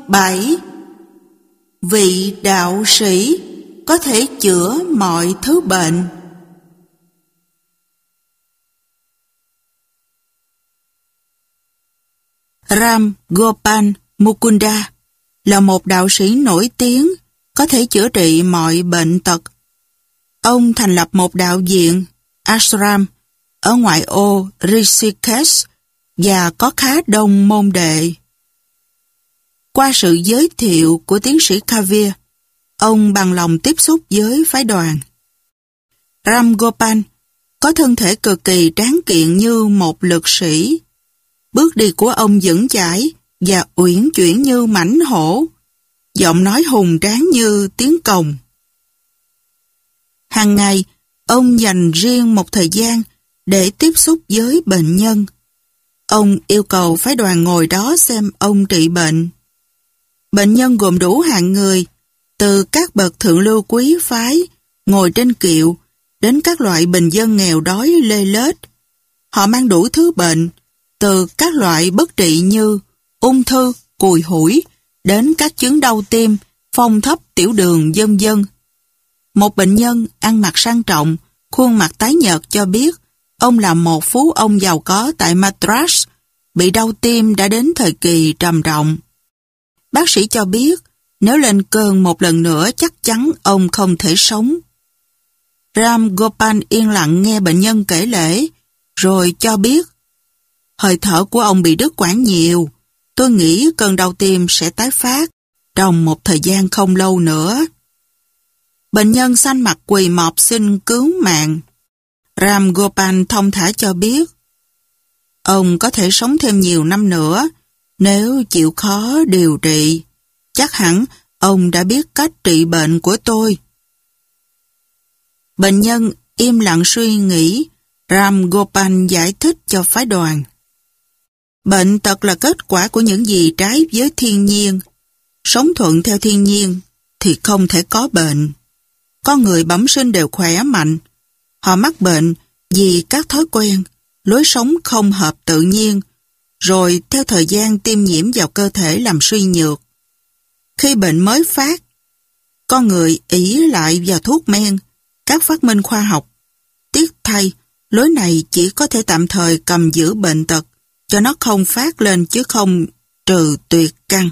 7. Vị đạo sĩ có thể chữa mọi thứ bệnh. Ram Gopal Mukunda là một đạo sĩ nổi tiếng có thể chữa trị mọi bệnh tật. Ông thành lập một đạo viện, ashram, ở ngoại ô Rishikesh và có khá đông môn đệ. Qua sự giới thiệu của tiến sĩ Kavir, ông bằng lòng tiếp xúc với phái đoàn. Ram Gopal có thân thể cực kỳ tráng kiện như một lực sĩ. Bước đi của ông vững chãi và uyển chuyển như mãnh hổ, giọng nói hùng tráng như tiếng cồng. Hàng ngày, ông dành riêng một thời gian để tiếp xúc với bệnh nhân. Ông yêu cầu phái đoàn ngồi đó xem ông trị bệnh. Bệnh nhân gồm đủ hạng người, từ các bậc thượng lưu quý phái, ngồi trên kiệu, đến các loại bình dân nghèo đói lê lết. Họ mang đủ thứ bệnh, từ các loại bất trị như ung thư, cùi hủi, đến các chứng đau tim, phong thấp, tiểu đường, vân vân. Một bệnh nhân ăn mặc sang trọng, khuôn mặt tái nhợt cho biết ông là một phú ông giàu có tại Madras, bị đau tim đã đến thời kỳ trầm trọng. Bác sĩ cho biết nếu lên cơn một lần nữa chắc chắn ông không thể sống. Ram Gopal yên lặng nghe bệnh nhân kể lể, rồi cho biết hơi thở của ông bị đứt quãng nhiều. Tôi nghĩ cơn đau tim sẽ tái phát trong một thời gian không lâu nữa. Bệnh nhân xanh mặt quỳ mọp xin cứu mạng. Ram Gopal thông thả cho biết ông có thể sống thêm nhiều năm nữa nếu chịu khó điều trị. Chắc hẳn ông đã biết cách trị bệnh của tôi. Bệnh nhân im lặng suy nghĩ. Ram Gopal giải thích cho phái đoàn. Bệnh tật là kết quả của những gì trái với thiên nhiên. Sống thuận theo thiên nhiên thì không thể có bệnh. Con người bẩm sinh đều khỏe mạnh. Họ mắc bệnh vì các thói quen, lối sống không hợp tự nhiên, rồi theo thời gian tiêm nhiễm vào cơ thể làm suy nhược. Khi bệnh mới phát, con người ỷ lại vào thuốc men, các phát minh khoa học. Tiếc thay, lối này chỉ có thể tạm thời cầm giữ bệnh tật, cho nó không phát lên chứ không trừ tuyệt căn.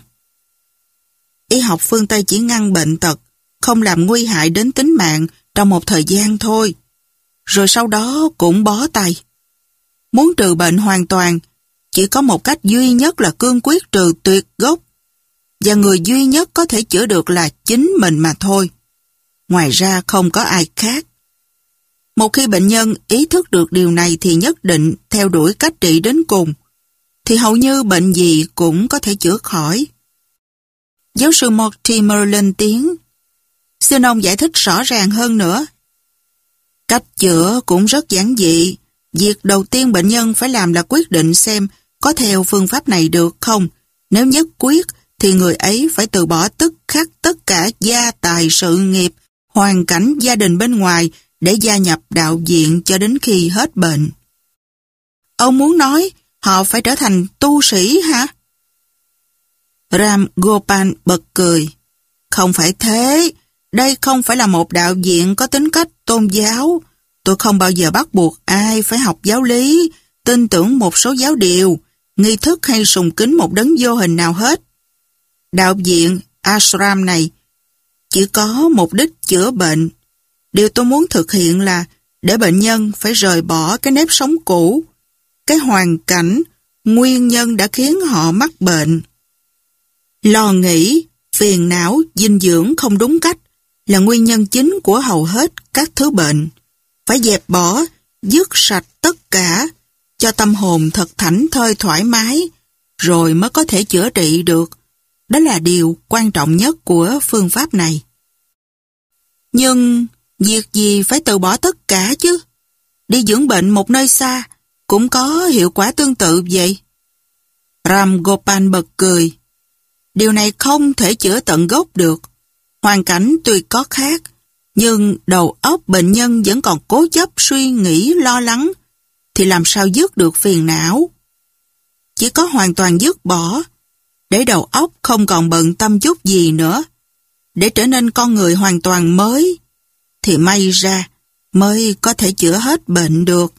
Y học phương Tây chỉ ngăn bệnh tật, không làm nguy hại đến tính mạng trong một thời gian thôi, rồi sau đó cũng bó tay. Muốn trừ bệnh hoàn toàn, chỉ có một cách duy nhất là cương quyết trừ tuyệt gốc, và người duy nhất có thể chữa được là chính mình mà thôi. Ngoài ra không có ai khác. Một khi bệnh nhân ý thức được điều này thì nhất định theo đuổi cách trị đến cùng, thì hầu như bệnh gì cũng có thể chữa khỏi. Giáo sư Mortimer lên tiếng. Xin ông giải thích rõ ràng hơn nữa. Cách chữa cũng rất giản dị. Việc đầu tiên bệnh nhân phải làm là quyết định xem có theo phương pháp này được không. Nếu nhất quyết thì người ấy phải từ bỏ tức khắc tất cả gia tài sự nghiệp, hoàn cảnh gia đình bên ngoài để gia nhập đạo viện cho đến khi hết bệnh. Ông muốn nói họ phải trở thành tu sĩ hả? Ram Gopal bật cười. Không phải thế, đây không phải là một đạo viện có tính cách tôn giáo. Tôi không bao giờ bắt buộc ai phải học giáo lý, tin tưởng một số giáo điều, nghi thức hay sùng kính một đấng vô hình nào hết. Đạo viện ashram này chỉ có mục đích chữa bệnh. Điều tôi muốn thực hiện là để bệnh nhân phải rời bỏ cái nếp sống cũ, cái hoàn cảnh, nguyên nhân đã khiến họ mắc bệnh. Lo nghĩ, phiền não, dinh dưỡng không đúng cách là nguyên nhân chính của hầu hết các thứ bệnh. Phải dẹp bỏ, dứt sạch tất cả, cho tâm hồn thật thảnh thơi thoải mái, rồi mới có thể chữa trị được. Đó là điều quan trọng nhất của phương pháp này. Nhưng việc gì phải từ bỏ tất cả chứ? Đi dưỡng bệnh một nơi xa cũng có hiệu quả tương tự vậy. Ram Gopal bật cười. Điều này không thể chữa tận gốc được. Hoàn cảnh tuy có khác, nhưng đầu óc bệnh nhân vẫn còn cố chấp suy nghĩ lo lắng, thì làm sao dứt được phiền não? Chỉ có hoàn toàn dứt bỏ. để đầu óc không còn bận tâm chút gì nữa, để trở nên con người hoàn toàn mới, thì may ra mới có thể chữa hết bệnh được.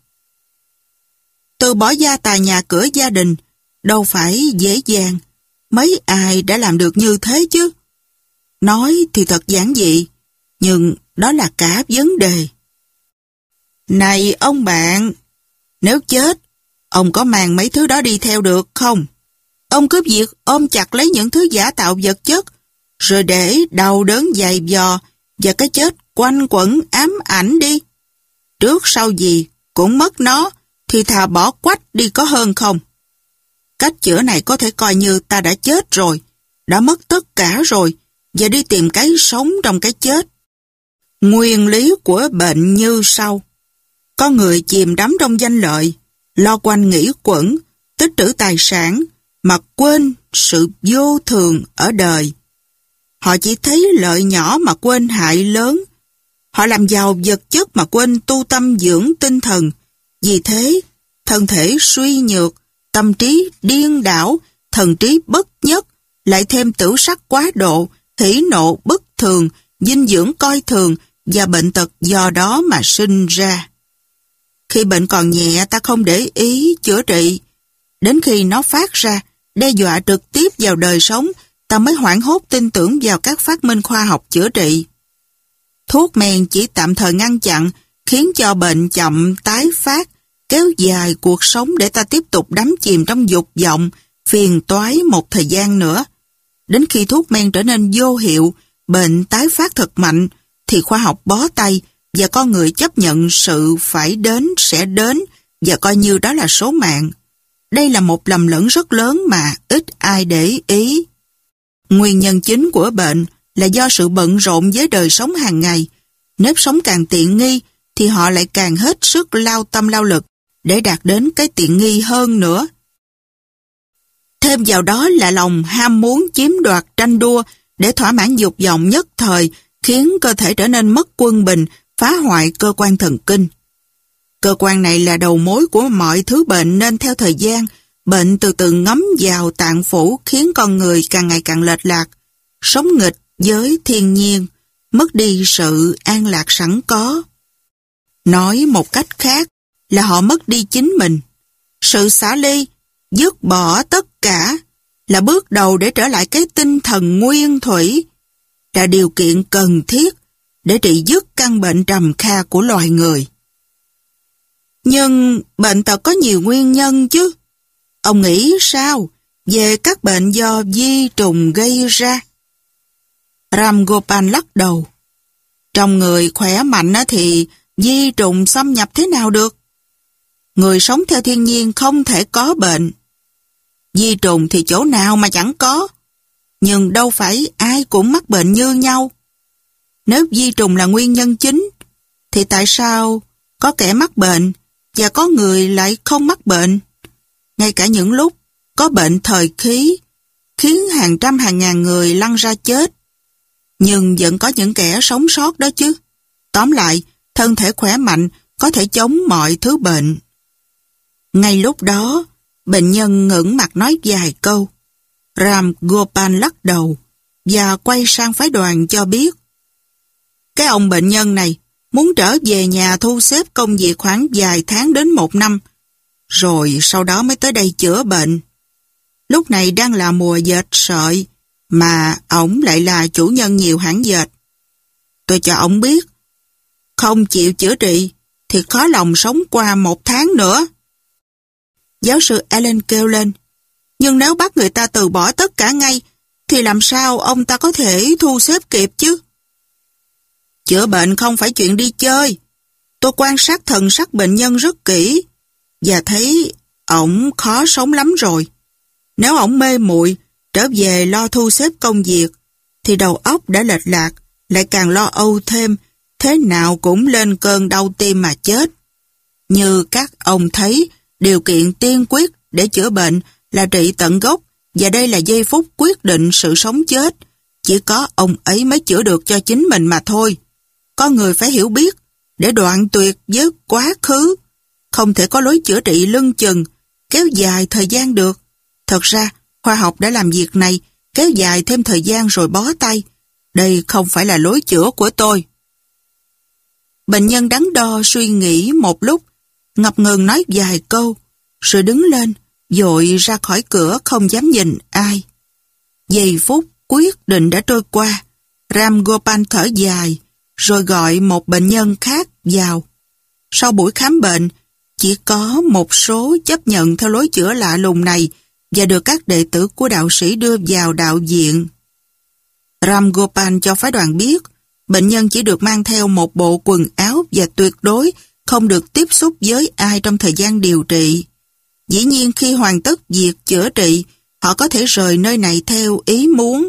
Từ bỏ gia tài nhà cửa gia đình đâu phải dễ dàng, mấy ai đã làm được như thế chứ. Nói thì thật giản dị, nhưng đó là cả vấn đề. Này ông bạn, nếu chết, ông có mang mấy thứ đó đi theo được không? Ông cứ việc ôm chặt lấy những thứ giả tạo vật chất, rồi để đau đớn dày vò và cái chết quanh quẩn ám ảnh đi. Trước sau gì cũng mất nó, thì thà bỏ quách đi có hơn không? Cách chữa này có thể coi như ta đã chết rồi, đã mất tất cả rồi, và đi tìm cái sống trong cái chết. Nguyên lý của bệnh như sau. Có người chìm đắm trong danh lợi, lo quanh nghĩ quẩn, tích trữ tài sản, mà quên sự vô thường ở đời. Họ chỉ thấy lợi nhỏ mà quên hại lớn. Họ làm giàu vật chất mà quên tu tâm dưỡng tinh thần. Vì thế, thân thể suy nhược, tâm trí điên đảo, thần trí bất nhất, lại thêm tửu sắc quá độ, hỉ nộ bất thường, dinh dưỡng coi thường và bệnh tật do đó mà sinh ra. Khi bệnh còn nhẹ ta không để ý chữa trị. Đến khi nó phát ra, đe dọa trực tiếp vào đời sống, ta mới hoảng hốt tin tưởng vào các phát minh khoa học chữa trị. Thuốc men chỉ tạm thời ngăn chặn, khiến cho bệnh chậm tái phát, kéo dài cuộc sống để ta tiếp tục đắm chìm trong dục vọng, phiền toái một thời gian nữa. Đến khi thuốc men trở nên vô hiệu, bệnh tái phát thật mạnh, thì khoa học bó tay và con người chấp nhận sự phải đến sẽ đến và coi như đó là số mạng. Đây là một lầm lẫn rất lớn mà ít ai để ý. Nguyên nhân chính của bệnh là do sự bận rộn với đời sống hàng ngày. Nếp sống càng tiện nghi thì họ lại càng hết sức lao tâm lao lực để đạt đến cái tiện nghi hơn nữa. Thêm vào đó là lòng ham muốn chiếm đoạt tranh đua để thỏa mãn dục vọng nhất thời, khiến cơ thể trở nên mất quân bình, phá hoại cơ quan thần kinh. Cơ quan này là đầu mối của mọi thứ bệnh, nên theo thời gian, bệnh từ từ ngấm vào tạng phủ, khiến con người càng ngày càng lệch lạc, sống nghịch với thiên nhiên, mất đi sự an lạc sẵn có. Nói một cách khác là họ mất đi chính mình. Sự xả ly, dứt bỏ tất cả là bước đầu để trở lại cái tinh thần nguyên thủy, là điều kiện cần thiết để trị dứt căn bệnh trầm kha của loài người. Nhưng bệnh tật có nhiều nguyên nhân chứ. Ông nghĩ sao về các bệnh do vi trùng gây ra? Ram Gopal lắc đầu. Trong người khỏe mạnh thì vi trùng xâm nhập thế nào được? Người sống theo thiên nhiên không thể có bệnh. Vi trùng thì chỗ nào mà chẳng có. Nhưng đâu phải ai cũng mắc bệnh như nhau. Nếu vi trùng là nguyên nhân chính, thì tại sao có kẻ mắc bệnh và có người lại không mắc bệnh? Ngay cả những lúc có bệnh thời khí, khiến hàng trăm hàng ngàn người lăn ra chết, nhưng vẫn có những kẻ sống sót đó chứ. Tóm lại, thân thể khỏe mạnh có thể chống mọi thứ bệnh. Ngay lúc đó, bệnh nhân ngẩng mặt nói vài câu. Ram Gopal lắc đầu và quay sang phái đoàn cho biết. Cái ông bệnh nhân này muốn trở về nhà thu xếp công việc khoảng vài tháng đến 1 năm, rồi sau đó mới tới đây chữa bệnh. Lúc này đang là mùa dệt sợi, mà ổng lại là chủ nhân nhiều hãng dệt. Tôi cho ổng biết, không chịu chữa trị thì khó lòng sống qua 1 tháng nữa. Giáo sư Allen kêu lên, nhưng nếu bắt người ta từ bỏ tất cả ngay, thì làm sao ông ta có thể thu xếp kịp chứ? Chữa bệnh không phải chuyện đi chơi. Tôi quan sát thần sắc bệnh nhân rất kỹ, và thấy ổng khó sống lắm rồi. Nếu ổng mê muội trở về lo thu xếp công việc, thì đầu óc đã lệch lạc, lại càng lo âu thêm, thế nào cũng lên cơn đau tim mà chết. Như các ông thấy, điều kiện tiên quyết để chữa bệnh là trị tận gốc, và đây là giây phút quyết định sự sống chết. Chỉ có ông ấy mới chữa được cho chính mình mà thôi. Con người phải hiểu biết, để đoạn tuyệt với quá khứ. Không thể có lối chữa trị lưng chừng, kéo dài thời gian được. Thật ra, Khoa học đã làm việc này, kéo dài thêm thời gian rồi bó tay. Đây không phải là lối chữa của tôi. Bệnh nhân đắn đo suy nghĩ một lúc, ngập ngừng nói vài câu, rồi đứng lên, vội ra khỏi cửa không dám nhìn ai. Giây phút quyết định đã trôi qua, Ram Gopal thở dài, rồi gọi một bệnh nhân khác vào. Sau buổi khám bệnh, chỉ có một số chấp nhận theo lối chữa lạ lùng này và được các đệ tử của đạo sĩ đưa vào đạo viện. Ram Gopal cho phái đoàn biết, bệnh nhân chỉ được mang theo một bộ quần áo và tuyệt đối không được tiếp xúc với ai trong thời gian điều trị. Dĩ nhiên khi hoàn tất việc chữa trị, họ có thể rời nơi này theo ý muốn.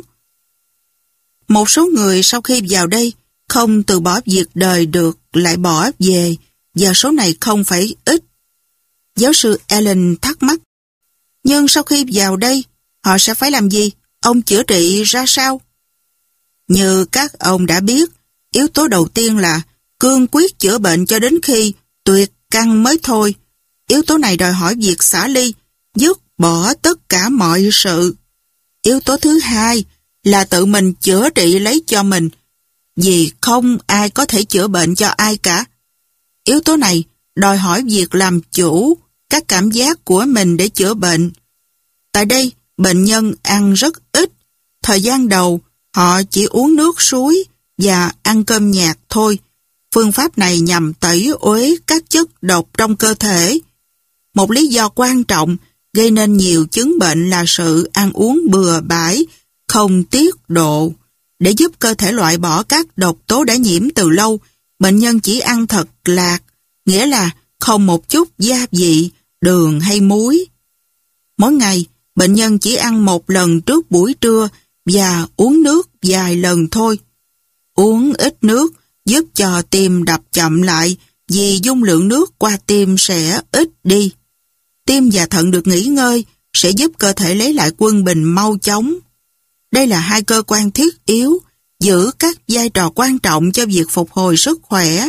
Một số người sau khi vào đây không từ bỏ việc đời được lại bỏ về, và số này không phải ít. Giáo sư Allen thắc mắc, nhưng sau khi vào đây, họ sẽ phải làm gì? Ông chữa trị ra sao? Như các ông đã biết, yếu tố đầu tiên là cương quyết chữa bệnh cho đến khi tuyệt căn mới thôi. Yếu tố này đòi hỏi việc xả ly, dứt bỏ tất cả mọi sự. Yếu tố thứ hai là tự mình chữa trị lấy cho mình, vì không ai có thể chữa bệnh cho ai cả. Yếu tố này đòi hỏi việc làm chủ các cảm giác của mình để chữa bệnh. Tại đây, bệnh nhân ăn rất ít. Thời gian đầu, họ chỉ uống nước suối và ăn cơm nhạt thôi. Phương pháp này nhằm tẩy uế các chất độc trong cơ thể. Một lý do quan trọng gây nên nhiều chứng bệnh là sự ăn uống bừa bãi, không tiết độ. Để giúp cơ thể loại bỏ các độc tố đã nhiễm từ lâu, bệnh nhân chỉ ăn thật lạc, nghĩa là không một chút gia vị, đường hay muối. Mỗi ngày, bệnh nhân chỉ ăn một lần trước buổi trưa và uống nước vài lần thôi. Uống ít nước giúp cho tim đập chậm lại vì dung lượng nước qua tim sẽ ít đi. Tim và thận được nghỉ ngơi sẽ giúp cơ thể lấy lại quân bình mau chóng. Đây là hai cơ quan thiết yếu giữ các vai trò quan trọng cho việc phục hồi sức khỏe.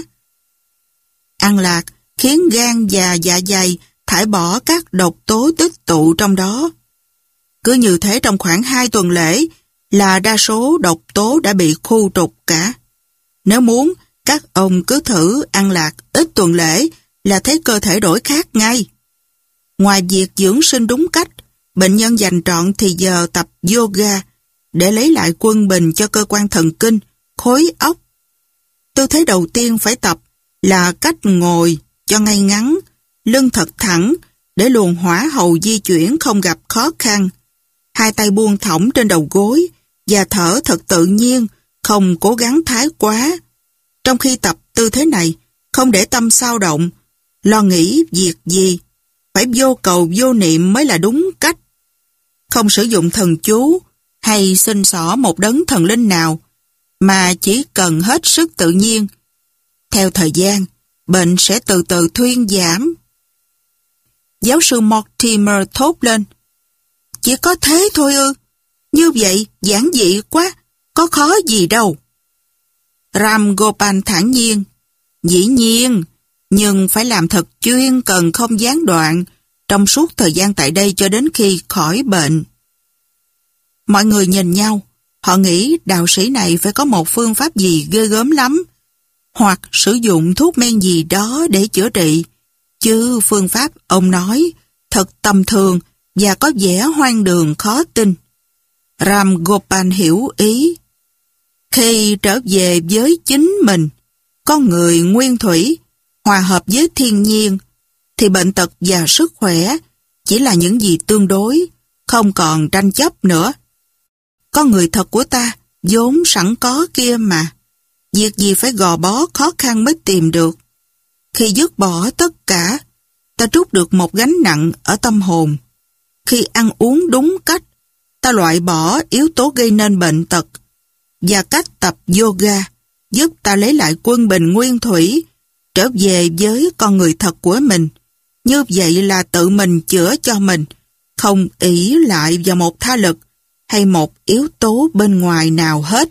Ăn lạc khiến gan và dạ dày thải bỏ các độc tố tích tụ trong đó. Cứ như thế trong khoảng 2 tuần lễ là đa số độc tố đã bị khu trục cả. Nếu muốn, các ông cứ thử ăn lạc ít tuần lễ là thấy cơ thể đổi khác ngay. Ngoài việc dưỡng sinh đúng cách, bệnh nhân dành trọn thì giờ tập yoga để lấy lại quân bình cho cơ quan thần kinh, khối óc. Tư thế đầu tiên phải tập là cách ngồi cho ngay ngắn, lưng thật thẳng để luồng hỏa hầu di chuyển không gặp khó khăn. Hai tay buông thõng trên đầu gối và thở thật tự nhiên, không cố gắng thái quá. Trong khi tập tư thế này, không để tâm xao động, lo nghĩ việc gì. Phải vô cầu vô niệm mới là đúng cách. Không sử dụng thần chú hay xin xỏ một đấng thần linh nào, mà chỉ cần hết sức tự nhiên. Theo thời gian, bệnh sẽ từ từ thuyên giảm. Giáo sư Mortimer thốt lên, chỉ có thế thôi ư? Như vậy giản dị quá, có khó gì đâu. Ram Gopal thản nhiên, dĩ nhiên, nhưng phải làm thật chuyên cần không gián đoạn trong suốt thời gian tại đây cho đến khi khỏi bệnh. Mọi người nhìn nhau, họ nghĩ đạo sĩ này phải có một phương pháp gì ghê gớm lắm, hoặc sử dụng thuốc men gì đó để chữa trị, chứ phương pháp ông nói thật tầm thường và có vẻ hoang đường khó tin. Ram Gopal hiểu ý. Khi trở về với chính mình, con người nguyên thủy, hòa hợp với thiên nhiên, thì bệnh tật và sức khỏe chỉ là những gì tương đối, không còn tranh chấp nữa. Con người thật của ta vốn sẵn có kia mà. Việc gì phải gò bó khó khăn mới tìm được. Khi dứt bỏ tất cả, ta trút được một gánh nặng ở tâm hồn. Khi ăn uống đúng cách, ta loại bỏ yếu tố gây nên bệnh tật. Và cách tập yoga giúp ta lấy lại quân bình nguyên thủy, trở về với con người thật của mình. Như vậy là tự mình chữa cho mình, không ỷ lại vào một tha lực hay một yếu tố bên ngoài nào hết.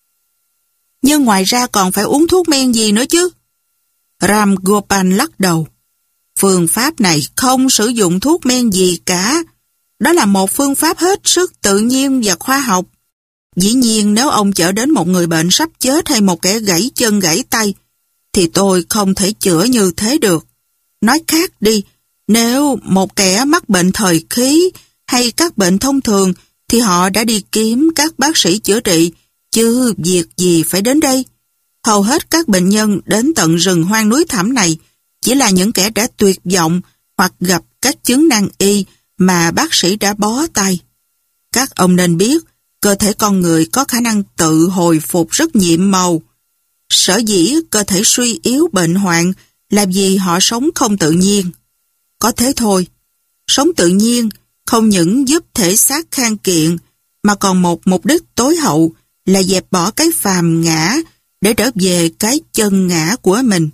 Nhưng ngoài ra còn phải uống thuốc men gì nữa chứ? Ram Gopal lắc đầu. Phương pháp này không sử dụng thuốc men gì cả. Đó là một phương pháp hết sức tự nhiên và khoa học. Dĩ nhiên nếu ông chở đến một người bệnh sắp chết hay một kẻ gãy chân gãy tay, thì tôi không thể chữa như thế được. Nói khác đi, nếu một kẻ mắc bệnh thời khí hay các bệnh thông thường, thì họ đã đi kiếm các bác sĩ chữa trị, chứ việc gì phải đến đây. Hầu hết các bệnh nhân đến tận rừng hoang núi thẳm này chỉ là những kẻ đã tuyệt vọng hoặc gặp các chứng nan y mà bác sĩ đã bó tay. Các ông nên biết, cơ thể con người có khả năng tự hồi phục rất nhiệm màu. Sở dĩ cơ thể suy yếu bệnh hoạn là vì họ sống không tự nhiên. Có thế thôi, sống tự nhiên không những giúp thể xác khang kiện, mà còn một mục đích tối hậu là dẹp bỏ cái phàm ngã để trở về cái chân ngã của mình.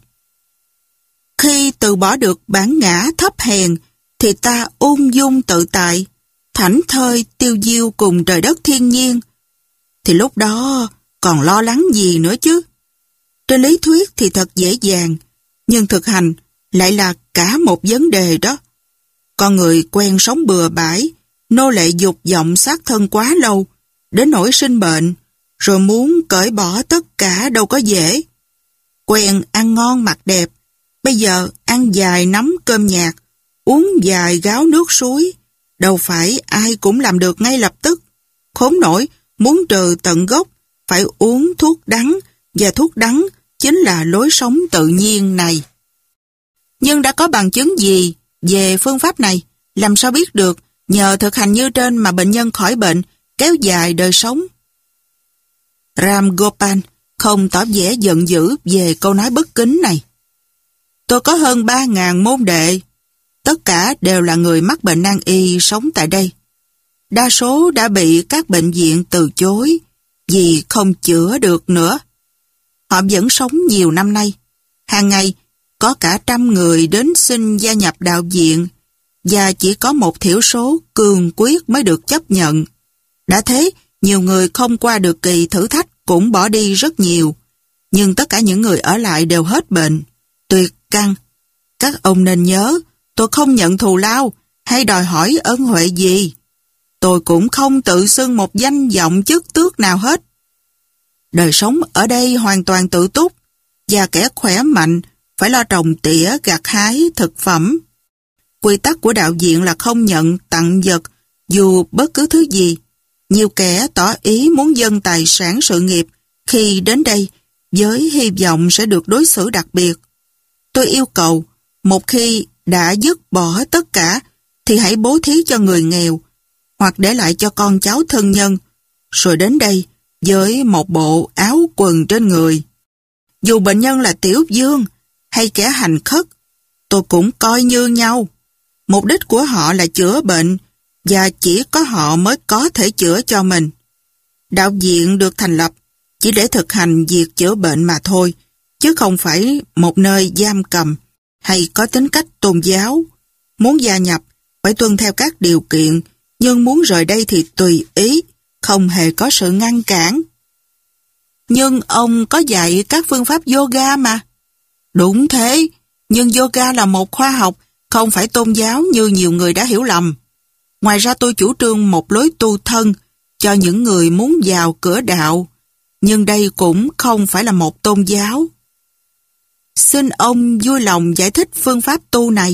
Khi từ bỏ được bản ngã thấp hèn, thì ta ung dung tự tại, thảnh thơi tiêu diêu cùng trời đất thiên nhiên. Thì lúc đó còn lo lắng gì nữa chứ? Trên lý thuyết thì thật dễ dàng, nhưng thực hành lại là cả một vấn đề đó. Con người quen sống bừa bãi, nô lệ dục vọng xác thân quá lâu, đến nỗi sinh bệnh, rồi muốn cởi bỏ tất cả đâu có dễ. Quen ăn ngon mặc đẹp, bây giờ ăn vài nắm cơm nhạt, uống vài gáo nước suối, đâu phải ai cũng làm được ngay lập tức. Khốn nổi, muốn trừ tận gốc, phải uống thuốc đắng, và thuốc đắng chính là lối sống tự nhiên này. Nhưng đã có bằng chứng gì về phương pháp này? Làm sao biết được nhờ thực hành như trên mà bệnh nhân khỏi bệnh, kéo dài đời sống? Ram Gopal không tỏ vẻ giận dữ về câu nói bất kính này. Tôi có hơn 3.000 môn đệ, tất cả đều là người mắc bệnh nan y sống tại đây. Đa số đã bị các bệnh viện từ chối vì không chữa được nữa. Họ vẫn sống nhiều năm nay. Hàng ngày có cả 100 người đến xin gia nhập đạo viện, và chỉ có một thiểu số cường quyết mới được chấp nhận. Đã thế, nhiều người không qua được kỳ thử thách cũng bỏ đi rất nhiều. Nhưng tất cả những người ở lại đều hết bệnh, tuyệt căn. Các ông nên nhớ, tôi không nhận thù lao hay đòi hỏi ân huệ gì. Tôi cũng không tự xưng một danh vọng chức tước nào hết. Đời sống ở đây hoàn toàn tự túc, và kẻ khỏe mạnh phải lo trồng tỉa gặt hái thực phẩm. Quy tắc của đạo viện là không nhận tặng vật dù bất cứ thứ gì. Nhiều kẻ tỏ ý muốn dâng tài sản sự nghiệp khi đến đây với hy vọng sẽ được đối xử đặc biệt. Tôi yêu cầu một khi đã dứt bỏ tất cả thì hãy bố thí cho người nghèo hoặc để lại cho con cháu thân nhân, rồi đến đây với một bộ áo quần trên người. Dù bệnh nhân là tiểu dương hay kẻ hành khất, tôi cũng coi như nhau. Mục đích của họ là chữa bệnh, và chỉ có họ mới có thể chữa cho mình. Đạo viện được thành lập chỉ để thực hành việc chữa bệnh mà thôi, chứ không phải một nơi giam cầm hay có tính cách tôn giáo. Muốn gia nhập phải tuân theo các điều kiện, nhưng muốn rời đây thì tùy ý, không hề có sự ngăn cản. Nhưng ông có dạy các phương pháp yoga mà. Đúng thế, nhưng yoga là một khoa học, không phải tôn giáo như nhiều người đã hiểu lầm. Ngoài ra tôi chủ trương một lối tu thân cho những người muốn vào cửa đạo, nhưng đây cũng không phải là một tôn giáo. Xin ông vui lòng giải thích phương pháp tu này.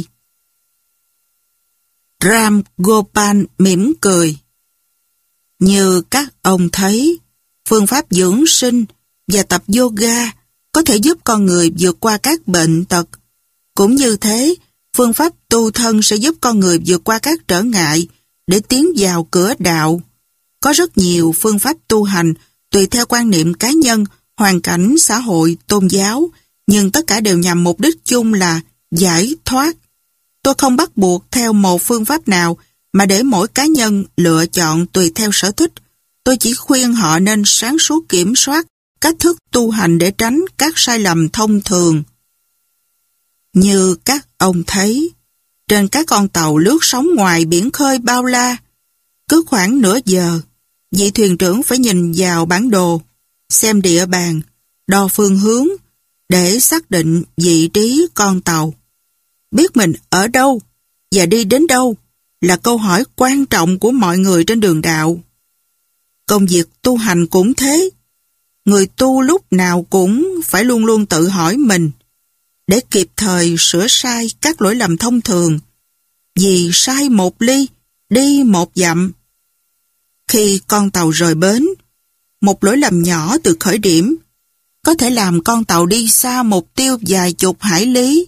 Ram Gopal mỉm cười. Như các ông thấy, phương pháp dưỡng sinh và tập yoga có thể giúp con người vượt qua các bệnh tật. Cũng như thế, phương pháp tu thân sẽ giúp con người vượt qua các trở ngại để tiến vào cửa đạo. Có rất nhiều phương pháp tu hành tùy theo quan niệm cá nhân, hoàn cảnh, xã hội, tôn giáo, nhưng tất cả đều nhằm mục đích chung là giải thoát. Tôi không bắt buộc theo một phương pháp nào, mà để mỗi cá nhân lựa chọn tùy theo sở thích. Tôi chỉ khuyên họ nên sáng suốt kiểm soát cách thức tu hành để tránh các sai lầm thông thường. Như các ông thấy, trên các con tàu lướt sóng ngoài biển khơi bao la, cứ khoảng nửa giờ, vị thuyền trưởng phải nhìn vào bản đồ, xem địa bàn, đo phương hướng để xác định vị trí con tàu. Biết mình ở đâu và đi đến đâu là câu hỏi quan trọng của mọi người trên đường đạo. Công việc tu hành cũng thế. Người tu lúc nào cũng phải luôn luôn tự hỏi mình để kịp thời sửa sai các lỗi lầm thông thường. Vì sai một ly, đi một dặm. Khi con tàu rời bến, một lỗi lầm nhỏ từ khởi điểm có thể làm con tàu đi xa mục tiêu vài chục hải lý.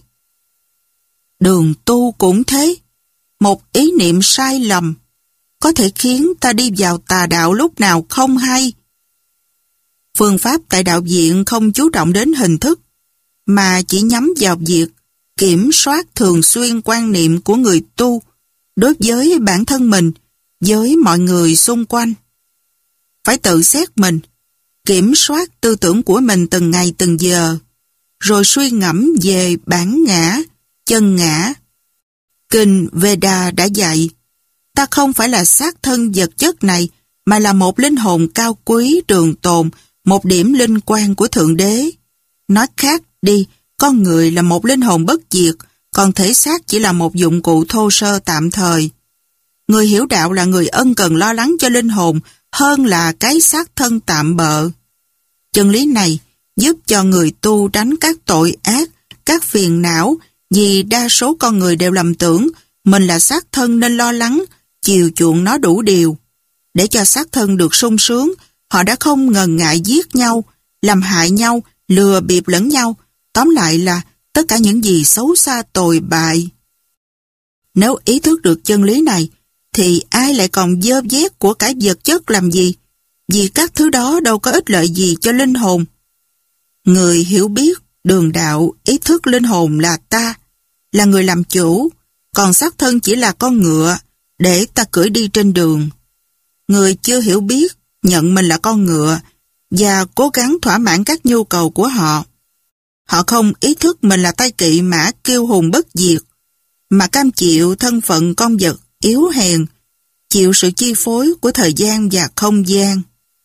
Đường tu cũng thế. Một ý niệm sai lầm có thể khiến ta đi vào tà đạo lúc nào không hay. Phương pháp tại đạo viện không chú trọng đến hình thức, mà chỉ nhắm vào việc kiểm soát thường xuyên quan niệm của người tu đối với bản thân mình, với mọi người xung quanh. Phải tự xét mình, kiểm soát tư tưởng của mình từng ngày từng giờ, rồi suy ngẫm về bản ngã, chân ngã. Kinh Veda đã dạy, ta không phải là xác thân vật chất này, mà là một linh hồn cao quý, trường tồn, một điểm linh quan của Thượng Đế. Nói khác đi, con người là một linh hồn bất diệt, còn thể xác chỉ là một dụng cụ thô sơ tạm thời. Người hiểu đạo là người ân cần lo lắng cho linh hồn hơn là cái xác thân tạm bợ. Chân lý này giúp cho người tu tránh các tội ác, các phiền não, vì đa số con người đều lầm tưởng mình là xác thân nên lo lắng, chiều chuộng nó đủ điều. Để cho xác thân được sung sướng, họ đã không ngần ngại giết nhau, làm hại nhau, lừa bịp lẫn nhau. Tóm lại là tất cả những gì xấu xa tồi bại. Nếu ý thức được chân lý này, thì ai lại còn dơ vét của cái vật chất làm gì? Vì các thứ đó đâu có ích lợi gì cho linh hồn. Người hiểu biết đường đạo ý thức linh hồn là ta, là người làm chủ, còn xác thân chỉ là con ngựa để ta cưỡi đi trên đường. Người chưa hiểu biết nhận mình là con ngựa và cố gắng thỏa mãn các nhu cầu của họ. Họ không ý thức mình là tay kỵ mã kiêu hùng bất diệt, mà cam chịu thân phận con vật yếu hèn, chịu sự chi phối của thời gian và không gian.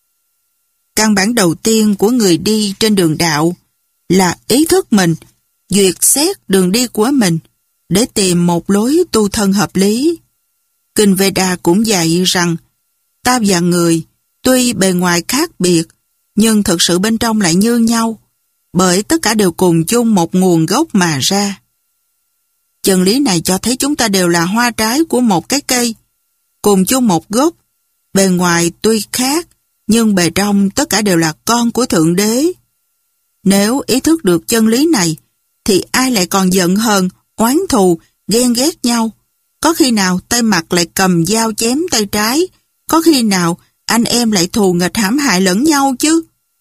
Căn bản đầu tiên của người đi trên đường đạo là ý thức mình, duyệt xét đường đi của mình để tìm một lối tu thân hợp lý. Kinh Veda cũng dạy rằng ta và người tuy bề ngoài khác biệt nhưng thực sự bên trong lại như nhau, bởi tất cả đều cùng chung một nguồn gốc mà ra. Chân lý này cho thấy chúng ta đều là hoa trái của một cái cây, cùng chung một gốc. Bề ngoài tuy khác, nhưng bề trong tất cả đều là con của Thượng Đế. Nếu ý thức được chân lý này, thì ai lại còn giận hờn, oán thù, ghen ghét nhau? Có khi nào tay mặt lại cầm dao chém tay trái? Có khi nào anh em lại thù nghịch hãm hại lẫn nhau chứ?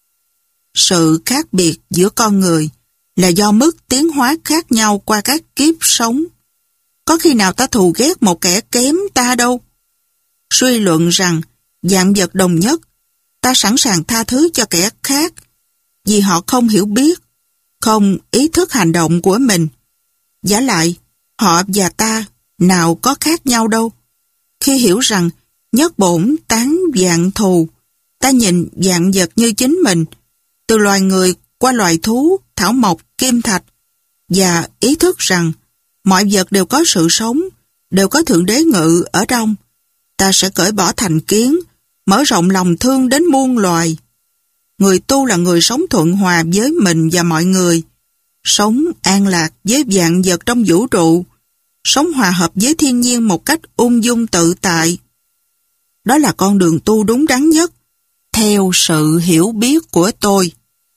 Sự khác biệt giữa con người là do mức tiến hóa khác nhau qua các kiếp sống. Có khi nào ta thù ghét một kẻ kém ta đâu. Suy luận rằng dạng vật đồng nhất, ta sẵn sàng tha thứ cho kẻ khác vì họ không hiểu biết, không ý thức hành động của mình. Vả lại, họ và ta nào có khác nhau đâu. Khi hiểu rằng nhất bổn tán vạn thù, ta nhìn vạn vật như chính mình, từ loài người qua loài thú, thảo mộc, kim thạch, và ý thức rằng mọi vật đều có sự sống, đều có Thượng Đế ngự ở trong, ta sẽ cởi bỏ thành kiến, mở rộng lòng thương đến muôn loài. Người tu là người sống thuận hòa với mình và mọi người, sống an lạc với vạn vật trong vũ trụ, sống hòa hợp với thiên nhiên một cách ung dung tự tại. Đó là con đường tu đúng đắn nhất, theo sự hiểu biết của tôi.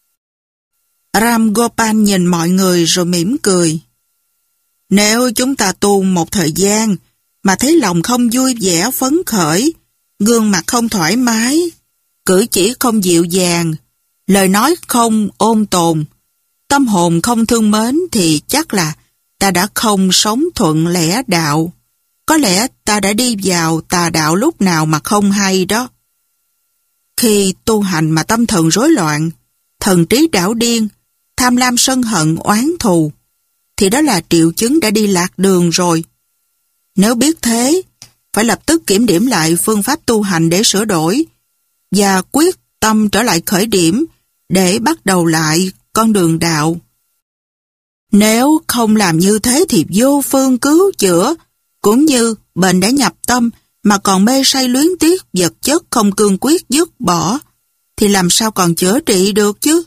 Ram Gopal nhìn mọi người rồi mỉm cười. Nếu chúng ta tu một thời gian mà thấy lòng không vui vẻ phấn khởi, gương mặt không thoải mái, cử chỉ không dịu dàng, lời nói không ôn tồn, tâm hồn không thương mến thì chắc là ta đã không sống thuận lẽ đạo. Có lẽ ta đã đi vào tà đạo lúc nào mà không hay đó. Khi tu hành mà tâm thần rối loạn, thần trí đảo điên, tham lam sân hận oán thù, thì đó là triệu chứng đã đi lạc đường rồi. Nếu biết thế, phải lập tức kiểm điểm lại phương pháp tu hành để sửa đổi và quyết tâm trở lại khởi điểm để bắt đầu lại con đường đạo. Nếu không làm như thế thì vô phương cứu chữa, Cũng như bệnh đã nhập tâm mà còn mê say luyến tiếc vật chất không cương quyết dứt bỏ, thì làm sao còn chữa trị được chứ?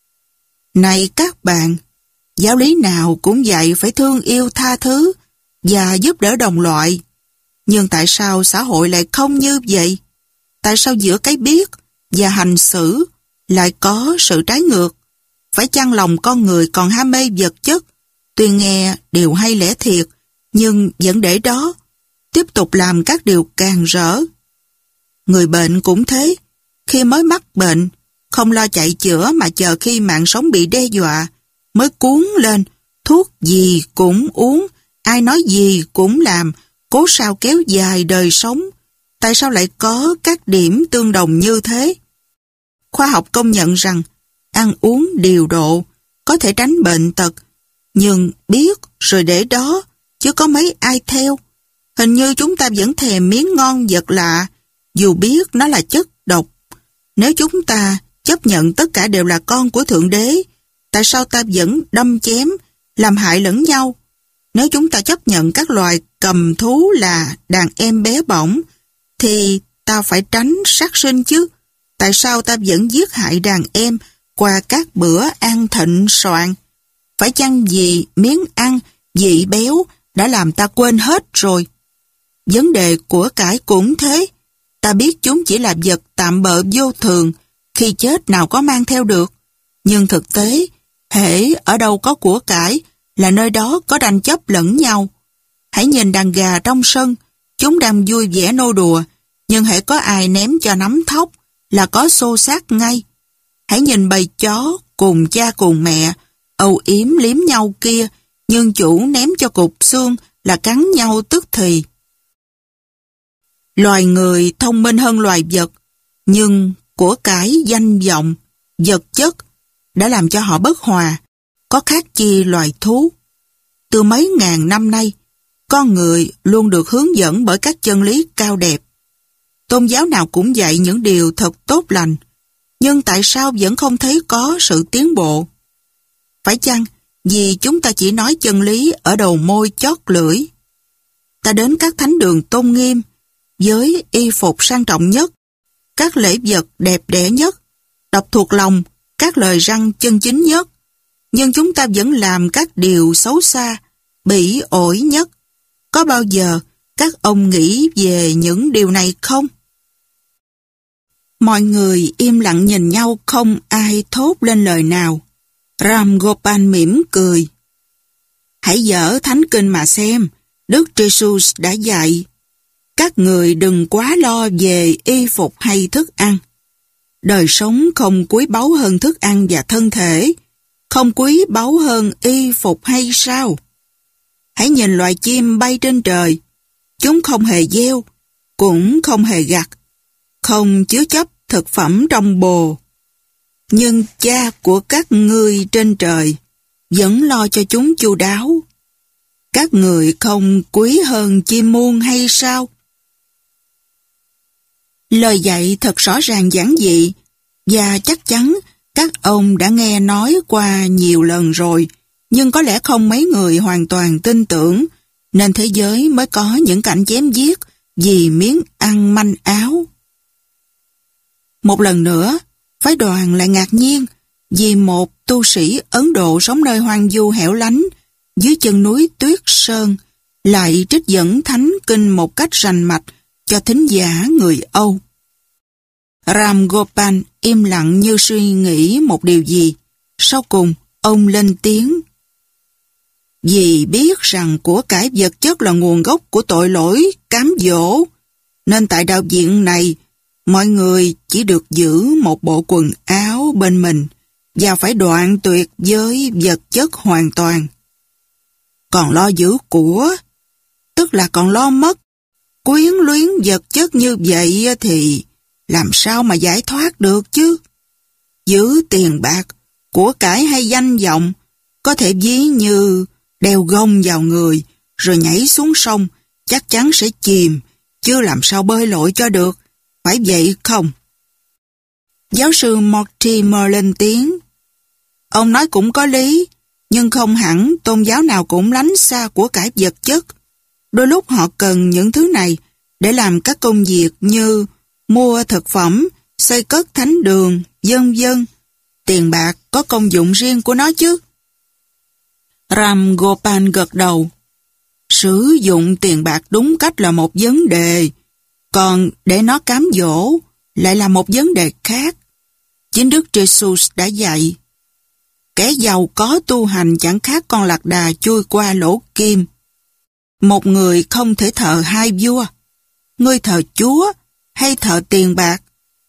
Này các bạn, giáo lý nào cũng dạy phải thương yêu tha thứ và giúp đỡ đồng loại. Nhưng tại sao xã hội lại không như vậy? Tại sao giữa cái biết và hành xử lại có sự trái ngược? Phải chăng lòng con người còn ham mê vật chất, tuy nghe điều hay lẽ thiệt, nhưng vẫn để đó, tiếp tục làm các điều càng rỡ. Người bệnh cũng thế, khi mới mắc bệnh, không lo chạy chữa mà chờ khi mạng sống bị đe dọa, mới cuống lên, thuốc gì cũng uống, ai nói gì cũng làm, cố sao kéo dài đời sống. Tại sao lại có các điểm tương đồng như thế? Khoa học công nhận rằng ăn uống điều độ có thể tránh bệnh tật, nhưng biết rồi để đó, chứ có mấy ai theo. Hình như chúng ta vẫn thèm miếng ngon vật lạ, dù biết nó là chất độc. Nếu chúng ta chấp nhận tất cả đều là con của Thượng Đế, tại sao ta vẫn đâm chém, làm hại lẫn nhau? Nếu chúng ta chấp nhận các loài cầm thú là đàn em bé bỏng, thì ta phải tránh sát sinh chứ. Tại sao ta vẫn giết hại đàn em qua các bữa ăn thịnh soạn? Phải chăng vì miếng ăn vị béo đã làm ta quên hết rồi? Vấn đề của cải cũng thế. Ta biết chúng chỉ là vật tạm bợ vô thường, khi chết nào có mang theo được. Nhưng thực tế, hễ ở đâu có của cải là nơi đó có tranh chấp lẫn nhau. Hãy nhìn đàn gà trong sân, chúng đang vui vẻ nô đùa, nhưng hễ có ai ném cho nắm thóc là có xô xát ngay. Hãy nhìn bầy chó cùng cha cùng mẹ âu yếm liếm nhau kia, nhưng chủ ném cho cục xương là cắn nhau tức thì. Loài người thông minh hơn loài vật, nhưng của cải danh vọng, vật chất đã làm cho họ bất hòa, có khác chi loài thú. Từ mấy ngàn năm nay, con người luôn được hướng dẫn bởi các chân lý cao đẹp. Tôn giáo nào cũng dạy những điều thật tốt lành, nhưng tại sao vẫn không thấy có sự tiến bộ? Phải chăng vì chúng ta chỉ nói chân lý ở đầu môi chót lưỡi? Ta đến các thánh đường tôn nghiêm, với y phục sang trọng nhất, các lễ vật đẹp đẽ nhất, đọc thuộc lòng các lời răn chân chính nhất, nhưng chúng ta vẫn làm các điều xấu xa, bỉ ổi nhất. Có bao giờ các ông nghĩ về những điều này không? Mọi người im lặng nhìn nhau, không ai thốt lên lời nào. Ram Gopal mỉm cười. Hãy dở Thánh Kinh mà xem, Đức Jesus đã dạy. Các người đừng quá lo về y phục hay thức ăn. Đời sống không quý báu hơn thức ăn và thân thể, không quý báu hơn y phục hay sao? Hãy nhìn loài chim bay trên trời. Chúng không hề gieo, cũng không hề gặt, không chứa chấp thực phẩm trong bồ. Nhưng Cha của các ngươi trên trời vẫn lo cho chúng chu đáo. Các người không quý hơn chim muôn hay sao? Lời dạy thật rõ ràng giản dị, và chắc chắn các ông đã nghe nói qua nhiều lần rồi, nhưng có lẽ không mấy người hoàn toàn tin tưởng, nên thế giới mới có những cảnh chém giết vì miếng ăn manh áo. Một lần nữa, phái đoàn lại ngạc nhiên vì một tu sĩ Ấn Độ sống nơi hoang vu hẻo lánh dưới chân núi Tuyết Sơn lại trích dẫn Thánh Kinh một cách rành mạch cho thính giả người Âu. Ram Gopal im lặng như suy nghĩ một điều gì. Sau cùng, ông lên tiếng. Vì biết rằng của cải vật chất là nguồn gốc của tội lỗi cám dỗ, nên tại đạo viện này, mọi người chỉ được giữ một bộ quần áo bên mình và phải đoạn tuyệt với vật chất hoàn toàn. Còn lo giữ của, tức là còn lo mất, quyến luyến vật chất như vậy thì làm sao mà giải thoát được chứ? Giữ tiền bạc, của cải hay danh vọng có thể ví như đeo gông vào người rồi nhảy xuống sông, chắc chắn sẽ chìm, chứ làm sao bơi lội cho được, phải vậy không? Giáo sư Mortimer lên tiếng. Ông nói cũng có lý, nhưng không hẳn tôn giáo nào cũng lánh xa của cải vật chất. Đôi lúc họ cần những thứ này để làm các công việc như mua thực phẩm, xây cất thánh đường, vân vân. Tiền bạc có công dụng riêng của nó chứ. Ram Gopal gật đầu. Sử dụng tiền bạc đúng cách là một vấn đề, còn để nó cám dỗ lại là một vấn đề khác. Chính Đức Jesus đã dạy, kẻ giàu có tu hành chẳng khác con lạc đà chui qua lỗ kim. Một người không thể thờ hai vua, ngươi thờ Chúa hay thờ tiền bạc.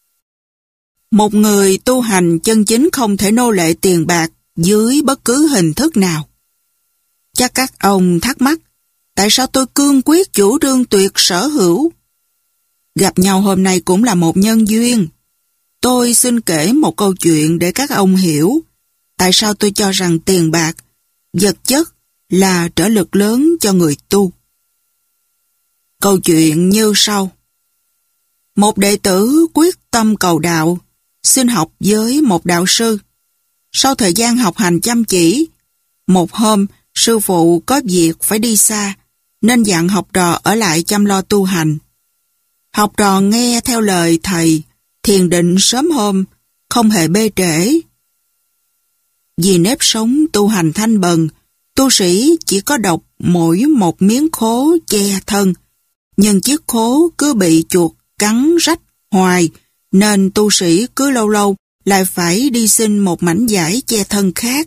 Một người tu hành chân chính không thể nô lệ tiền bạc dưới bất cứ hình thức nào. Chắc các ông thắc mắc, tại sao tôi cương quyết chủ trương tuyệt sở hữu? Gặp nhau hôm nay cũng là một nhân duyên. Tôi xin kể một câu chuyện để các ông hiểu tại sao tôi cho rằng tiền bạc, vật chất là trở lực lớn cho người tu. Câu chuyện như sau. Một đệ tử quyết tâm cầu đạo, xin học với một đạo sư. Sau thời gian học hành chăm chỉ, một hôm sư phụ có việc phải đi xa, nên dặn học trò ở lại chăm lo tu hành. Học trò nghe theo lời thầy, thiền định sớm hôm, không hề bê trễ. Vì nếp sống tu hành thanh bần, tu sĩ chỉ có độc mỗi một miếng khố che thân, nhưng chiếc khố cứ bị chuột cắn rách hoài, nên tu sĩ cứ lâu lâu lại phải đi xin một mảnh vải che thân khác.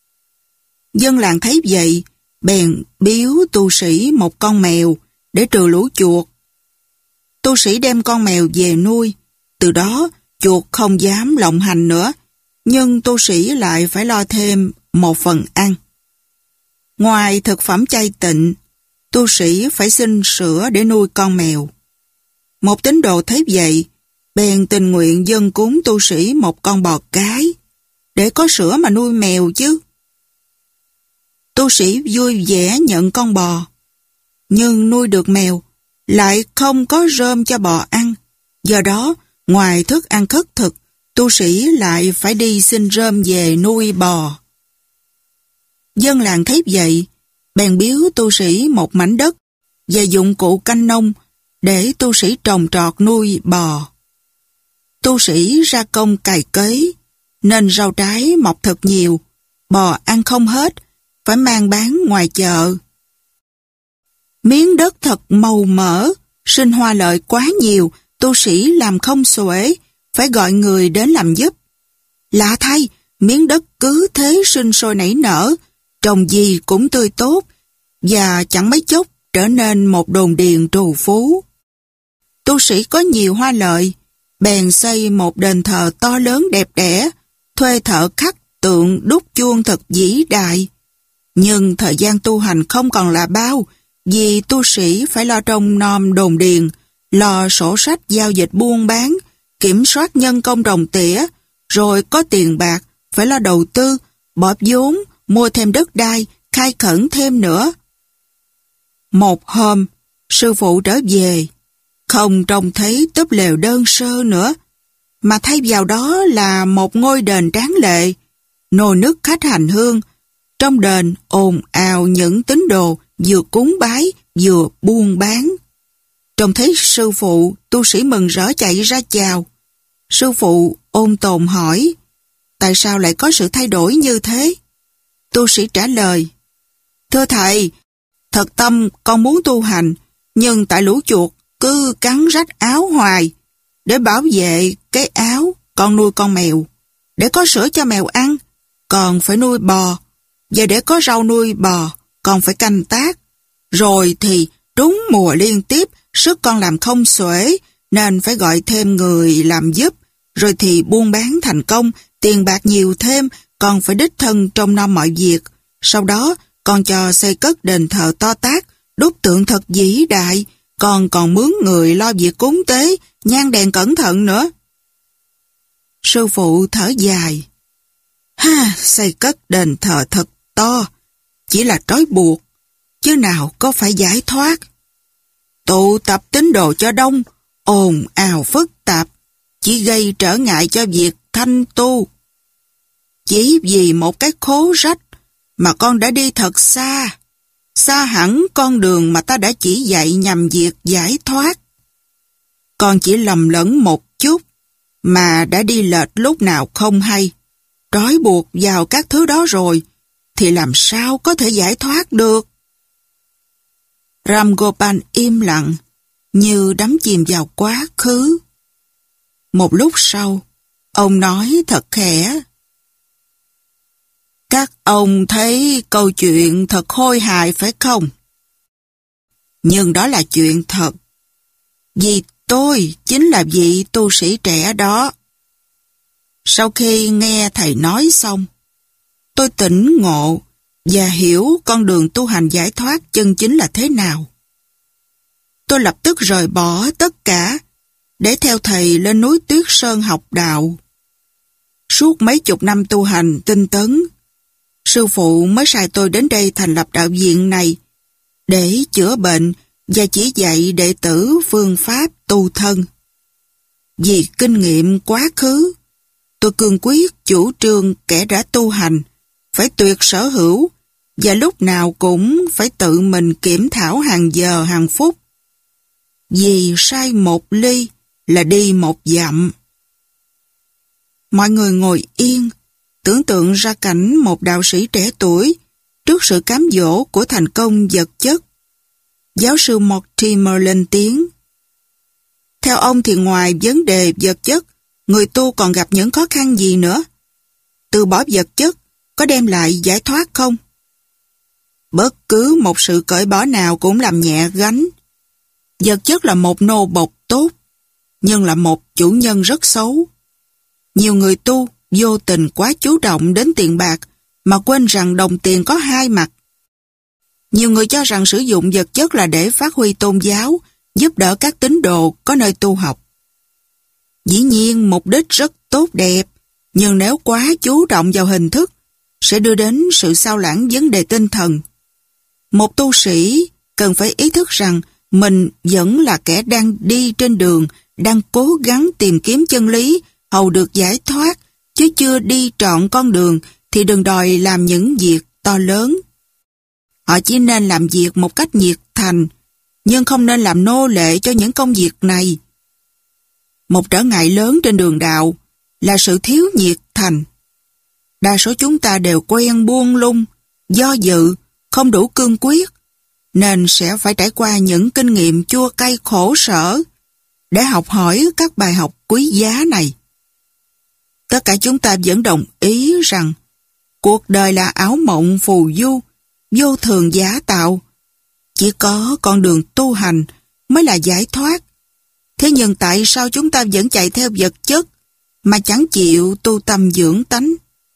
Dân làng thấy vậy, bèn biếu tu sĩ một con mèo để trừ lũ chuột. Tu sĩ đem con mèo về nuôi, từ đó chuột không dám lộng hành nữa, nhưng tu sĩ lại phải lo thêm một phần ăn. Ngoài thực phẩm chay tịnh, tu sĩ phải xin sữa để nuôi con mèo. Một tín đồ thấy vậy, bèn tình nguyện dâng cúng tu sĩ một con bò cái, để có sữa mà nuôi mèo chứ. Tu sĩ vui vẻ nhận con bò, nhưng nuôi được mèo lại không có rơm cho bò ăn. Do đó, ngoài thức ăn khất thực, tu sĩ lại phải đi xin rơm về nuôi bò. Dân làng thấy vậy, bèn biếu tu sĩ một mảnh đất và dụng cụ canh nông để tu sĩ trồng trọt nuôi bò. Tu sĩ ra công cày cấy, nên rau trái mọc thật nhiều, bò ăn không hết, phải mang bán ngoài chợ. Miếng đất thật màu mỡ, sinh hoa lợi quá nhiều, tu sĩ làm không xuể, phải gọi người đến làm giúp. Lạ thay, miếng đất cứ thế sinh sôi nảy nở, trồng gì cũng tươi tốt, và chẳng mấy chốc trở nên một đồn điền trù phú. Tu sĩ có nhiều hoa lợi, bèn xây một đền thờ to lớn đẹp đẽ, thuê thợ khắc tượng đúc chuông thật vĩ đại. Nhưng thời gian tu hành không còn là bao, vì tu sĩ phải lo trông nom đồn điền, lo sổ sách giao dịch buôn bán, kiểm soát nhân công đồng tỉa, rồi có tiền bạc, phải lo đầu tư, bỏ vốn, mua thêm đất đai, khai khẩn thêm nữa. Một hôm, sư phụ trở về, không trông thấy túp lều đơn sơ nữa, mà thay vào đó là một ngôi đền tráng lệ, nồi nước khách hành hương. Trong đền ồn ào những tín đồ vừa cúng bái vừa buôn bán. Trông thấy sư phụ, tu sĩ mừng rỡ chạy ra chào. Sư phụ ôn tồn hỏi, tại sao lại có sự thay đổi như thế? Tu sĩ trả lời, thưa thầy, thật tâm con muốn tu hành, nhưng tại lũ chuột cứ cắn rách áo hoài. Để bảo vệ cái áo, con nuôi con mèo. Để có sữa cho mèo ăn, còn phải nuôi bò. Và để có rau nuôi bò, còn phải canh tác. Rồi thì trúng mùa liên tiếp, sức con làm không xuể, nên phải gọi thêm người làm giúp. Rồi thì buôn bán thành công, tiền bạc nhiều thêm, còn phải đích thân trông nom mọi việc. Sau đó, con cho xây cất đền thờ to tát, đúc tượng thật vĩ đại, còn mướn người lo việc cúng tế, nhang đèn cẩn thận nữa. Sư phụ thở dài. Xây cất đền thờ thật to, chỉ là trói buộc, chứ nào có phải giải thoát. Tụ tập tín đồ cho đông, ồn ào phức tạp, chỉ gây trở ngại cho việc thanh tu. Chỉ vì một cái khố rách mà con đã đi thật xa. xa hẳn con đường mà ta đã chỉ dạy nhằm việc giải thoát. Con chỉ lầm lẫn một chút, mà đã đi lệch lúc nào không hay, trói buộc vào các thứ đó rồi, thì làm sao có thể giải thoát được? Ram Gopal im lặng, như đắm chìm vào quá khứ. Một lúc sau, ông nói thật khẽ: Các ông thấy câu chuyện thật khôi hài phải không? Nhưng đó là chuyện thật. Vì tôi chính là vị tu sĩ trẻ đó. Sau khi nghe thầy nói xong, tôi tỉnh ngộ và hiểu con đường tu hành giải thoát chân chính là thế nào. Tôi lập tức rời bỏ tất cả để theo thầy lên núi Tuyết Sơn học đạo. Suốt mấy chục năm tu hành tinh tấn, sư phụ mới sai tôi đến đây thành lập đạo viện này để chữa bệnh và chỉ dạy đệ tử phương pháp tu thân. Vì kinh nghiệm quá khứ, tôi cương quyết chủ trương kẻ đã tu hành phải tuyệt sở hữu và lúc nào cũng phải tự mình kiểm thảo hàng giờ hàng phút. Vì sai một ly là đi một dặm. Mọi người ngồi yên, tưởng tượng ra cảnh một đạo sĩ trẻ tuổi trước sự cám dỗ của thành công vật chất. Giáo sư Mortimer lên tiếng: Theo ông thì ngoài vấn đề vật chất, người tu còn gặp những khó khăn gì nữa? Từ bỏ vật chất có đem lại giải thoát không? Bất cứ một sự cởi bỏ nào cũng làm nhẹ gánh. Vật chất là một nô bộc tốt, nhưng là một chủ nhân rất xấu. Nhiều người tu vô tình quá chú trọng đến tiền bạc mà quên rằng đồng tiền có hai mặt. Nhiều người cho rằng sử dụng vật chất là để phát huy tôn giáo, giúp đỡ các tín đồ có nơi tu học. Dĩ nhiên mục đích rất tốt đẹp, nhưng nếu quá chú trọng vào hình thức, sẽ đưa đến sự sao lãng vấn đề tinh thần. Một tu sĩ cần phải ý thức rằng mình vẫn là kẻ đang đi trên đường, đang cố gắng tìm kiếm chân lý, hầu được giải thoát, chứ chưa đi trọn con đường thì đừng đòi làm những việc to lớn. Họ chỉ nên làm việc một cách nhiệt thành, nhưng không nên làm nô lệ cho những công việc này. Một trở ngại lớn trên đường đạo là sự thiếu nhiệt thành. Đa số chúng ta đều quen buông lung, do dự, không đủ cương quyết, nên sẽ phải trải qua những kinh nghiệm chua cay khổ sở để học hỏi các bài học quý giá này. Tất cả chúng ta vẫn đồng ý rằng cuộc đời là ảo mộng phù du, vô thường giả tạo. Chỉ có con đường tu hành mới là giải thoát. Thế nhưng tại sao chúng ta vẫn chạy theo vật chất mà chẳng chịu tu tâm dưỡng tánh?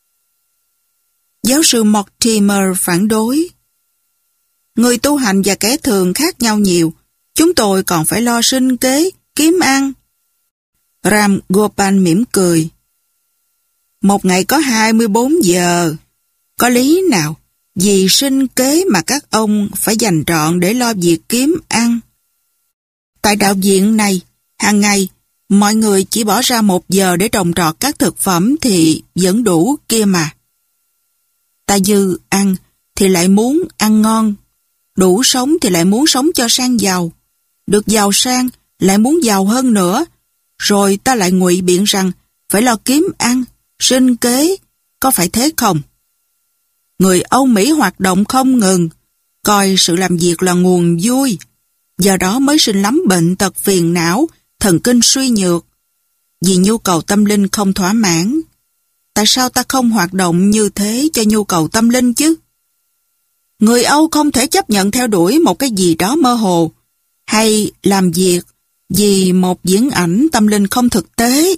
Giáo sư Mortimer phản đối: Người tu hành và kẻ thường khác nhau nhiều. Chúng tôi còn phải lo sinh kế, kiếm ăn. Ram Gopal mỉm cười: Một ngày có 24 giờ. Có lý nào vì sinh kế mà các ông phải dành trọn để lo việc kiếm ăn? Tại đạo viện này, hàng ngày, mọi người chỉ bỏ ra 1 giờ để trồng trọt các thực phẩm thì vẫn đủ kia mà. Ta dư ăn thì lại muốn ăn ngon, đủ sống thì lại muốn sống cho sang giàu, được giàu sang lại muốn giàu hơn nữa, rồi ta lại ngụy biện rằng phải lo kiếm ăn, sinh kế, có phải thế không? Người Âu Mỹ hoạt động không ngừng, coi sự làm việc là nguồn vui, do đó mới sinh lắm bệnh tật phiền não, thần kinh suy nhược. Vì nhu cầu tâm linh không thỏa mãn, tại sao ta không hoạt động như thế cho nhu cầu tâm linh chứ? Người Âu không thể chấp nhận theo đuổi một cái gì đó mơ hồ, hay làm việc vì một diễn ảnh tâm linh không thực tế.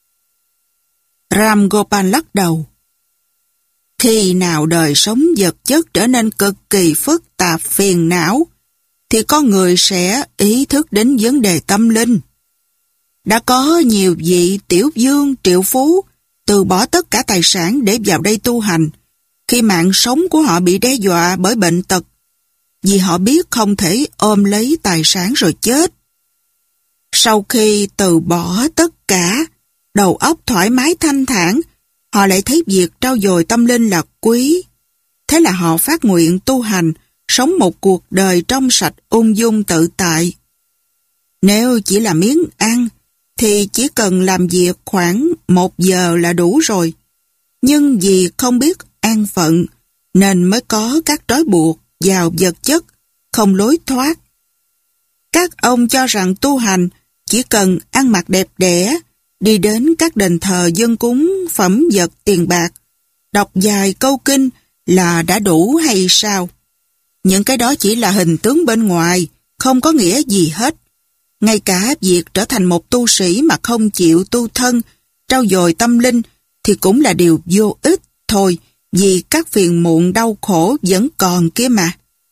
Ram Gopal lắc đầu: Khi nào đời sống vật chất trở nên cực kỳ phức tạp phiền não, thì con người sẽ ý thức đến vấn đề tâm linh. Đã có nhiều vị tiểu vương triệu phú từ bỏ tất cả tài sản để vào đây tu hành, khi mạng sống của họ bị đe dọa bởi bệnh tật, vì họ biết không thể ôm lấy tài sản rồi chết. Sau khi từ bỏ tất cả, đầu óc thoải mái thanh thản, họ lại thấy việc trau dồi tâm linh là quý. Thế là họ phát nguyện tu hành, sống một cuộc đời trong sạch ung dung tự tại. Nếu chỉ là miếng ăn, thì chỉ cần làm việc khoảng 1 giờ là đủ rồi. Nhưng vì không biết an phận, nên mới có các trói buộc vào vật chất, không lối thoát. Các ông cho rằng tu hành chỉ cần ăn mặc đẹp đẽ, đi đến các đền thờ dâng cúng phẩm vật tiền bạc, đọc vài câu kinh là đã đủ hay sao? Những cái đó chỉ là hình tướng bên ngoài, không có nghĩa gì hết. Ngay cả việc trở thành một tu sĩ mà không chịu tu thân, trau dồi tâm linh thì cũng là điều vô ích thôi, vì các phiền muộn đau khổ vẫn còn kia mà.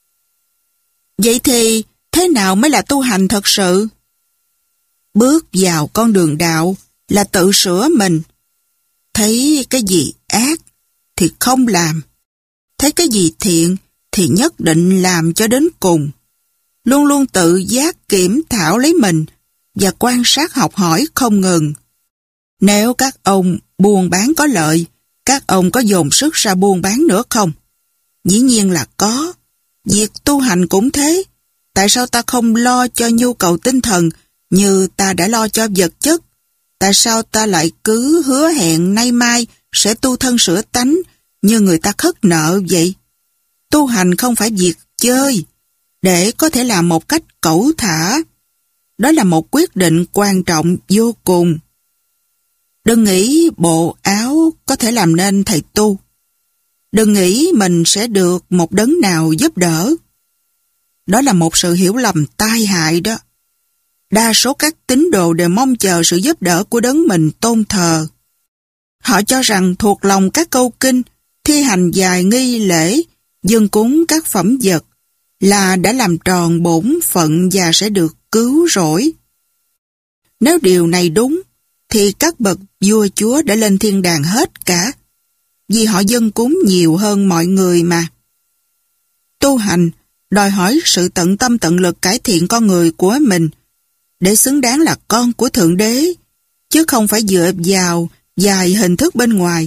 Vậy thì thế nào mới là tu hành thật sự? Bước vào con đường đạo là tự sửa mình. Thấy cái gì ác thì không làm. Thấy cái gì thiện thì nhất định làm cho đến cùng. Luôn luôn tự giác kiểm thảo lấy mình và quan sát học hỏi không ngừng. Nếu các ông buôn bán có lợi, các ông có dồn sức ra buôn bán nữa không? Dĩ nhiên là có. Việc tu hành cũng thế. Tại sao ta không lo cho nhu cầu tinh thần như ta đã lo cho vật chất? Tại sao ta lại cứ hứa hẹn nay mai sẽ tu thân sửa tánh như người ta khất nợ vậy? Tu hành không phải việc chơi, để có thể làm một cách cẩu thả. Đó là một quyết định quan trọng vô cùng. Đừng nghĩ bộ áo có thể làm nên thầy tu. Đừng nghĩ mình sẽ được một đấng nào giúp đỡ. Đó là một sự hiểu lầm tai hại đó. Đa số các tín đồ đều mong chờ sự giúp đỡ của đấng mình tôn thờ. Họ cho rằng thuộc lòng các câu kinh, thi hành vài nghi lễ, dâng cúng các phẩm vật là đã làm tròn bổn phận và sẽ được cứu rỗi. Nếu điều này đúng, thì các bậc vua chúa đã lên thiên đàng hết cả, vì họ dâng cúng nhiều hơn mọi người mà. Tu hành đòi hỏi sự tận tâm tận lực cải thiện con người của mình để xứng đáng là con của Thượng Đế, chứ không phải dựa vào vài hình thức bên ngoài.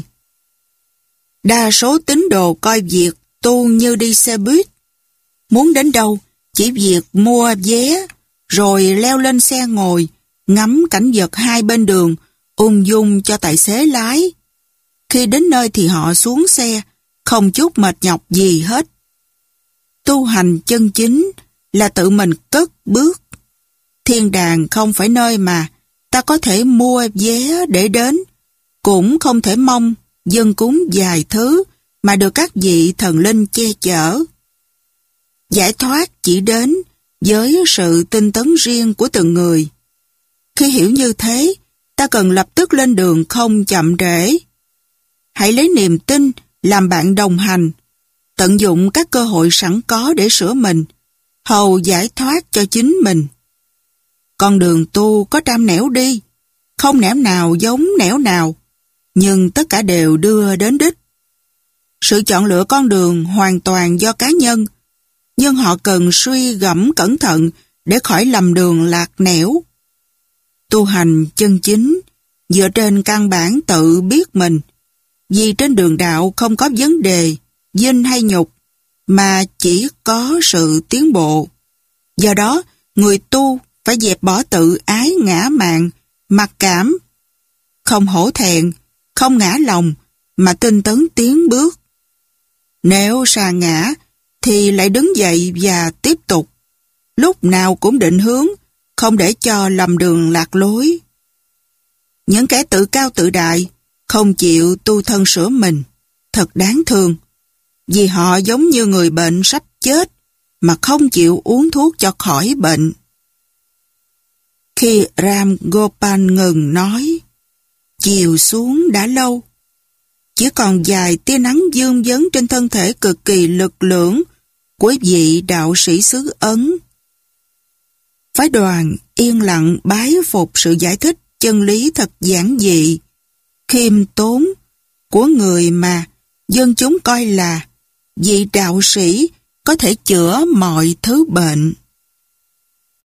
Đa số tín đồ coi việc tu như đi xe buýt. Muốn đến đâu, chỉ việc mua vé, rồi leo lên xe ngồi, ngắm cảnh vật hai bên đường, ung dung cho tài xế lái. Khi đến nơi thì họ xuống xe, không chút mệt nhọc gì hết. Tu hành chân chính là tự mình cất bước. Thiên đàng không phải nơi mà ta có thể mua vé để đến, cũng không thể mong dâng cúng vài thứ mà được các vị thần linh che chở. Giải thoát chỉ đến với sự tinh tấn riêng của từng người. Khi hiểu như thế, ta cần lập tức lên đường không chậm trễ. Hãy lấy niềm tin làm bạn đồng hành, tận dụng các cơ hội sẵn có để sửa mình, hầu giải thoát cho chính mình. Con đường tu có trăm nẻo đi, không nẻo nào giống nẻo nào, nhưng tất cả đều đưa đến đích. Sự chọn lựa con đường hoàn toàn do cá nhân, nhưng họ cần suy gẫm cẩn thận để khỏi lầm đường lạc nẻo. Tu hành chân chính dựa trên căn bản tự biết mình, vì trên đường đạo không có vấn đề vinh hay nhục, mà chỉ có sự tiến bộ. Do đó, người tu phải dẹp bỏ tự ái ngã mạn, mặc cảm, không hổ thẹn, không ngã lòng, mà tinh tấn tiến bước. Nếu sa ngã, thì lại đứng dậy và tiếp tục. Lúc nào cũng định hướng, không để cho lầm đường lạc lối. Những kẻ tự cao tự đại, không chịu tu thân sửa mình, thật đáng thương. Vì họ giống như người bệnh sắp chết, mà không chịu uống thuốc cho khỏi bệnh. Khi Ram Gopal ngừng nói, chiều xuống đã lâu. Chỉ còn vài tia nắng vương vấn trên thân thể cực kỳ lực lưỡng của vị đạo sĩ xứ Ấn. Phái đoàn yên lặng bái phục sự giải thích chân lý thật giản dị, khiêm tốn của người mà dân chúng coi là vị đạo sĩ có thể chữa mọi thứ bệnh.